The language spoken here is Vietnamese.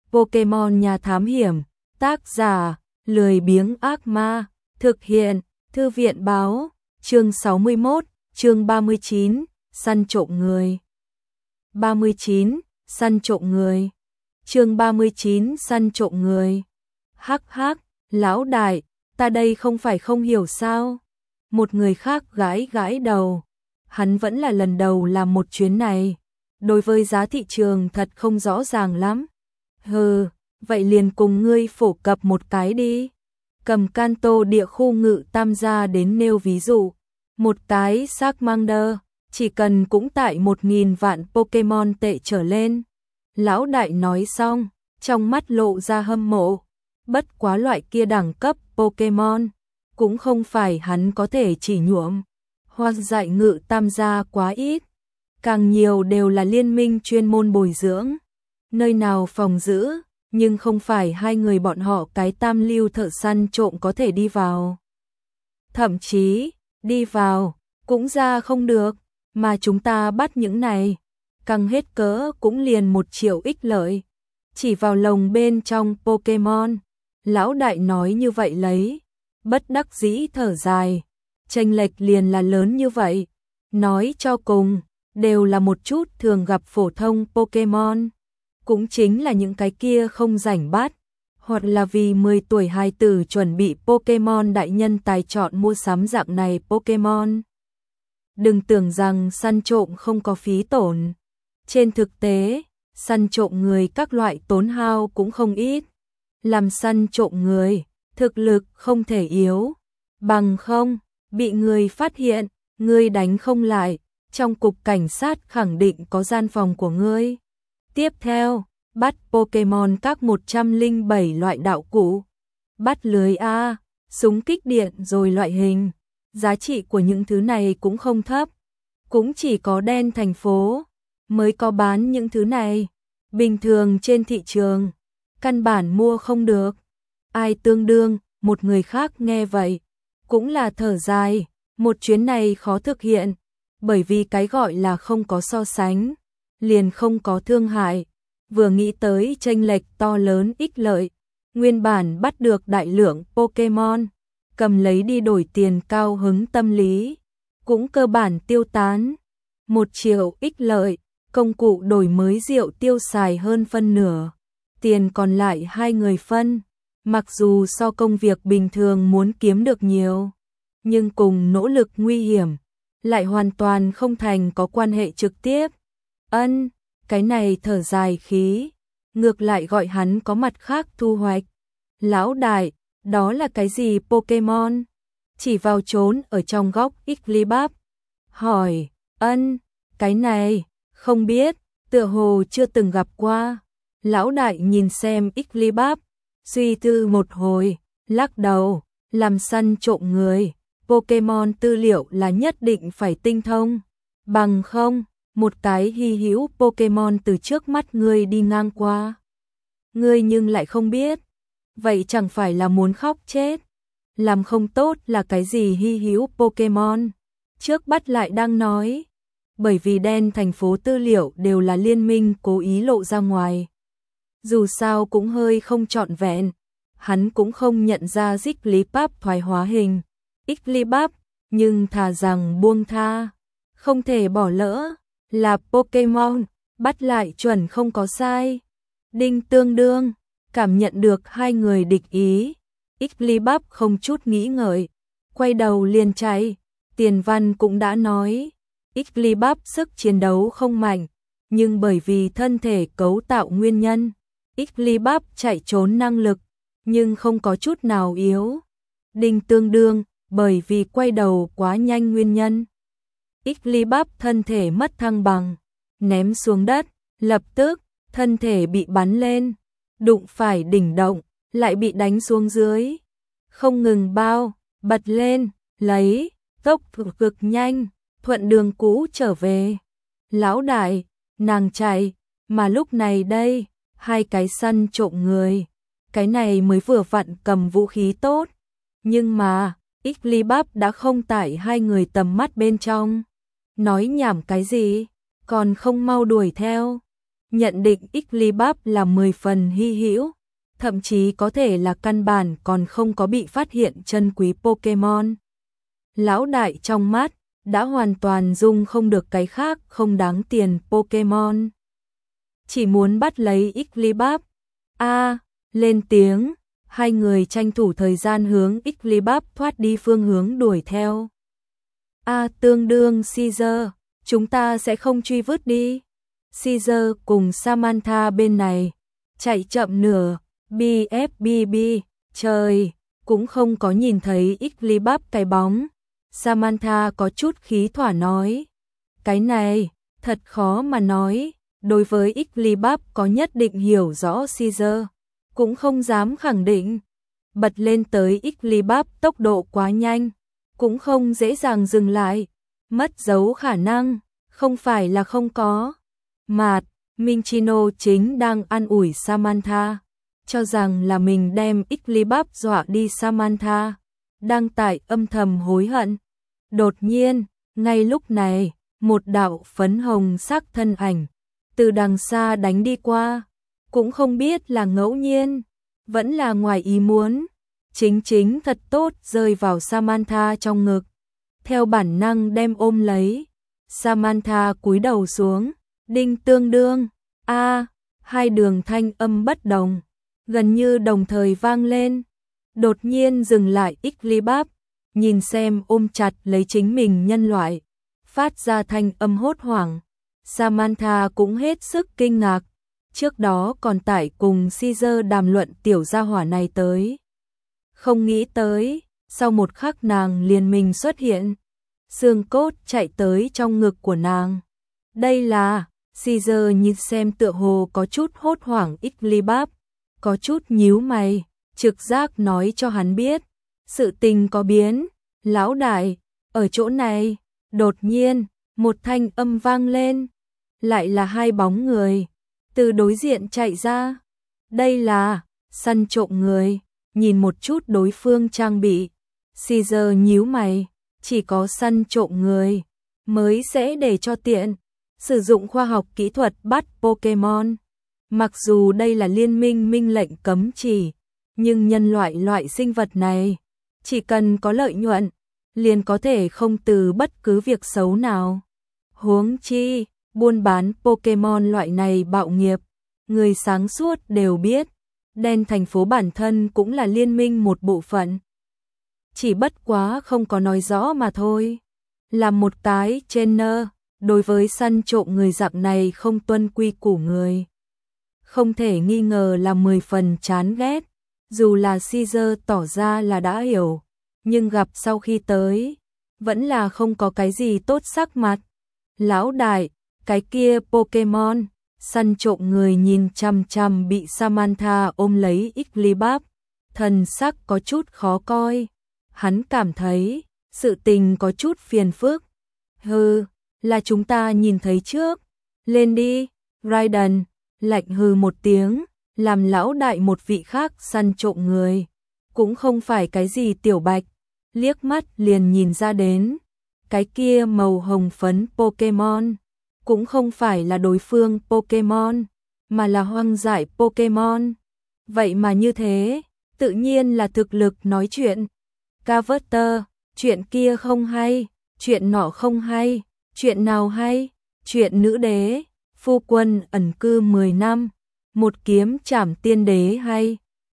Pokemon nhà thám hiểm, tác giả, lười biếng ác ma, thực hiện, thư viện báo, chương 61, chương 39, săn trộm người. 39, săn trộm người. Chương 39, săn trộm người. Hắc hắc, lão đại, ta đây không phải không hiểu sao? Một người khác gãi gãi đầu. Hắn vẫn là lần đầu làm một chuyến này. Đối với giá thị trường thật không rõ ràng lắm. Hừ, vậy liền cùng ngươi phổ cập một cái đi. Cầm Kanto địa khu ngự tam gia đến nêu ví dụ. Một cái Charmander, chỉ cần cũng tại 1.000 vạn Pokemon tệ trở lên. Lão đại nói xong, trong mắt lộ ra hâm mộ. Bất quá loại kia đẳng cấp Pokemon, cũng không phải hắn có thể chỉ nhuộm. Hoa dạy ngự tam gia quá ít. Càng nhiều đều là liên minh chuyên môn bồi dưỡng. Nơi nào phòng giữ, nhưng không phải hai người bọn họ cái tam lưu thợ săn trộm có thể đi vào. Thậm chí, đi vào, cũng ra không được, mà chúng ta bắt những này. Căng hết cỡ cũng liền 1 triệu ích lợi. Chỉ vào lồng bên trong Pokemon. Lão đại nói như vậy lấy. Bất đắc dĩ thở dài. Chênh lệch liền là lớn như vậy. Nói cho cùng, đều là một chút thường gặp phổ thông Pokemon. Cũng chính là những cái kia không rảnh bắt. Hoặc là vì 10 tuổi hài tử chuẩn bị Pokemon đại nhân tài chọn mua sắm dạng này Pokemon. Đừng tưởng rằng săn trộm không có phí tổn. Trên thực tế, săn trộm người các loại tốn hao cũng không ít. Làm săn trộm người, thực lực không thể yếu. Bằng không, bị người phát hiện, ngươi đánh không lại, trong cục cảnh sát khẳng định có gian phòng của ngươi. Tiếp theo, bắt Pokemon các 107 loại đạo cụ. Bắt lưới A, súng kích điện rồi loại hình. Giá trị của những thứ này cũng không thấp. Cũng chỉ có đen thành phố mới có bán những thứ này. Bình thường trên thị trường, căn bản mua không được. Ai tương đương, một người khác nghe vậy, cũng là thở dài. Một chuyến này khó thực hiện, bởi vì cái gọi là không có so sánh, liền không có thương hại. Vừa nghĩ tới chênh lệch to lớn ích lợi, nguyên bản bắt được đại lượng Pokemon, cầm lấy đi đổi tiền cao hứng tâm lý, cũng cơ bản tiêu tán. 1 triệu ích lợi, công cụ đổi mới rượu tiêu xài hơn phân nửa, tiền còn lại hai người phân. Mặc dù so công việc bình thường muốn kiếm được nhiều, nhưng cùng nỗ lực nguy hiểm, lại hoàn toàn không thành có quan hệ trực tiếp. Cái này thở dài khí, ngược lại gọi hắn có mặt khác thu hoạch. Lão đại, đó là cái gì Pokemon? Chỉ vào trốn ở trong góc Igglybuff. Hỏi, cái này, không biết, tựa hồ chưa từng gặp qua. Lão đại nhìn xem Igglybuff, suy tư một hồi, lắc đầu, làm săn trộm người. Pokemon tư liệu là nhất định phải tinh thông. Bằng không, một cái hy hữu Pokemon từ trước mắt ngươi đi ngang qua, ngươi nhưng lại không biết, vậy chẳng phải là muốn khóc chết. Làm không tốt là cái gì hy hữu Pokemon, trước bắt lại đang nói. Bởi vì đen thành phố tư liệu đều là liên minh cố ý lộ ra ngoài. Dù sao cũng hơi không trọn vẹn, hắn cũng không nhận ra Jigglypuff thoái hóa hình Igglybuff, nhưng thà rằng buông tha, không thể bỏ lỡ. Là Pokemon, bắt lại chuẩn không có sai. Đinh tương đương, cảm nhận được hai người địch ý. Igglybuff không chút nghĩ ngợi, quay đầu liền chạy. Tiền văn cũng đã nói, Igglybuff sức chiến đấu không mạnh, nhưng bởi vì thân thể cấu tạo nguyên nhân, Igglybuff chạy trốn năng lực, nhưng không có chút nào yếu. Đinh tương đương, bởi vì quay đầu quá nhanh nguyên nhân. Igglybuff thân thể mất thăng bằng, ném xuống đất, lập tức, thân thể bị bắn lên, đụng phải đỉnh động, lại bị đánh xuống dưới. Không ngừng bao, bật lên, lấy, tốc cực nhanh, thuận đường cũ trở về. Lão đại, nàng chạy, mà lúc này đây, hai cái săn trộm người. Cái này mới vừa vặn cầm vũ khí tốt, nhưng mà, Igglybuff đã không tại hai người tầm mắt bên trong. Nói nhảm cái gì, còn không mau đuổi theo. nhận định Igglybuff là 10 phần hy hữu, thậm chí có thể là căn bản còn không có bị phát hiện chân quý Pokemon. Lão đại trong mắt đã hoàn toàn dung không được cái khác không đáng tiền Pokemon. Chỉ muốn bắt lấy Igglybuff. Lên tiếng, hai người tranh thủ thời gian hướng Igglybuff thoát đi phương hướng đuổi theo. Tương đương Caesar, chúng ta sẽ không truy vứt đi. Caesar cùng Samantha bên này, chạy chậm nửa, BFBB, trời, cũng không có nhìn thấy Igglybuff cái bóng. Samantha có chút khí thỏa nói, cái này, thật khó mà nói, đối với Igglybuff có nhất định hiểu rõ Caesar, cũng không dám khẳng định. Bật lên tới Igglybuff tốc độ quá nhanh, cũng không dễ dàng dừng lại, mất dấu khả năng, không phải là không có. Minccino chính đang an ủi Samantha, cho rằng là mình đem Igglybuff dọa đi. Samantha đang tại âm thầm hối hận. Đột nhiên, ngay lúc này, một đạo phấn hồng sắc thân ảnh từ đằng xa đánh đi qua, cũng không biết là ngẫu nhiên, vẫn là ngoài ý muốn, chính thật tốt rơi vào Samantha trong ngực, theo bản năng đem ôm lấy. Samantha cúi đầu xuống, đinh tương đương, hai đường thanh âm bất đồng, gần như đồng thời vang lên. Đột nhiên dừng lại Igglybuff, nhìn xem ôm chặt lấy chính mình nhân loại, phát ra thanh âm hốt hoảng. Samantha cũng hết sức kinh ngạc, trước đó còn tại cùng Caesar đàm luận tiểu gia hỏa này tới. Không nghĩ tới, sau một khắc nàng liền mình xuất hiện, xương cốt chạy tới trong ngực của nàng. Đây là, Caesar nhìn xem tựa hồ có chút hốt hoảng Igglybuff, có chút nhíu mày, trực giác nói cho hắn biết, sự tình có biến. Lão đại, ở chỗ này, đột nhiên, một thanh âm vang lên, lại là hai bóng người, từ đối diện chạy ra. Đây là, săn trộm người, nhìn một chút đối phương trang bị. Caesar nhíu mày, chỉ có săn trộm người, mới sẽ để cho tiện, sử dụng khoa học kỹ thuật bắt Pokemon. Mặc dù đây là liên minh minh lệnh cấm chỉ, nhưng nhân loại sinh vật này, chỉ cần có lợi nhuận, liền có thể không từ bất cứ việc xấu nào. Huống chi, buôn bán Pokemon loại này bạo nghiệp, người sáng suốt đều biết, đen thành phố bản thân cũng là liên minh một bộ phận. Chỉ bất quá không có nói rõ mà thôi. Làm một cái trainer, đối với săn trộm người dạng này không tuân quy củ người, không thể nghi ngờ là 10 phần chán ghét. Dù là Caesar tỏ ra là đã hiểu, nhưng gặp sau khi tới, vẫn là không có cái gì tốt sắc mặt. Lão đại, cái kia Pokemon, săn trộm người nhìn chằm chằm bị Samantha ôm lấy Igglybuff, thần sắc có chút khó coi. Hắn cảm thấy, sự tình có chút phiền phức. Là chúng ta nhìn thấy trước. Lên đi, Raiden, lạnh hừ một tiếng, làm lão đại một vị khác săn trộm người. Cũng không phải cái gì tiểu bạch, liếc mắt liền nhìn ra đến. Cái kia màu hồng phấn Pokemon, cũng không phải là đối phương Pokemon, mà là hoang dại Pokemon. Vậy mà như thế, tự nhiên là thực lực nói chuyện. Carver, chuyện kia không hay, chuyện nọ không hay, chuyện nào hay, chuyện nữ đế, phu quân ẩn cư 10 năm, một kiếm trảm tiên đế hay.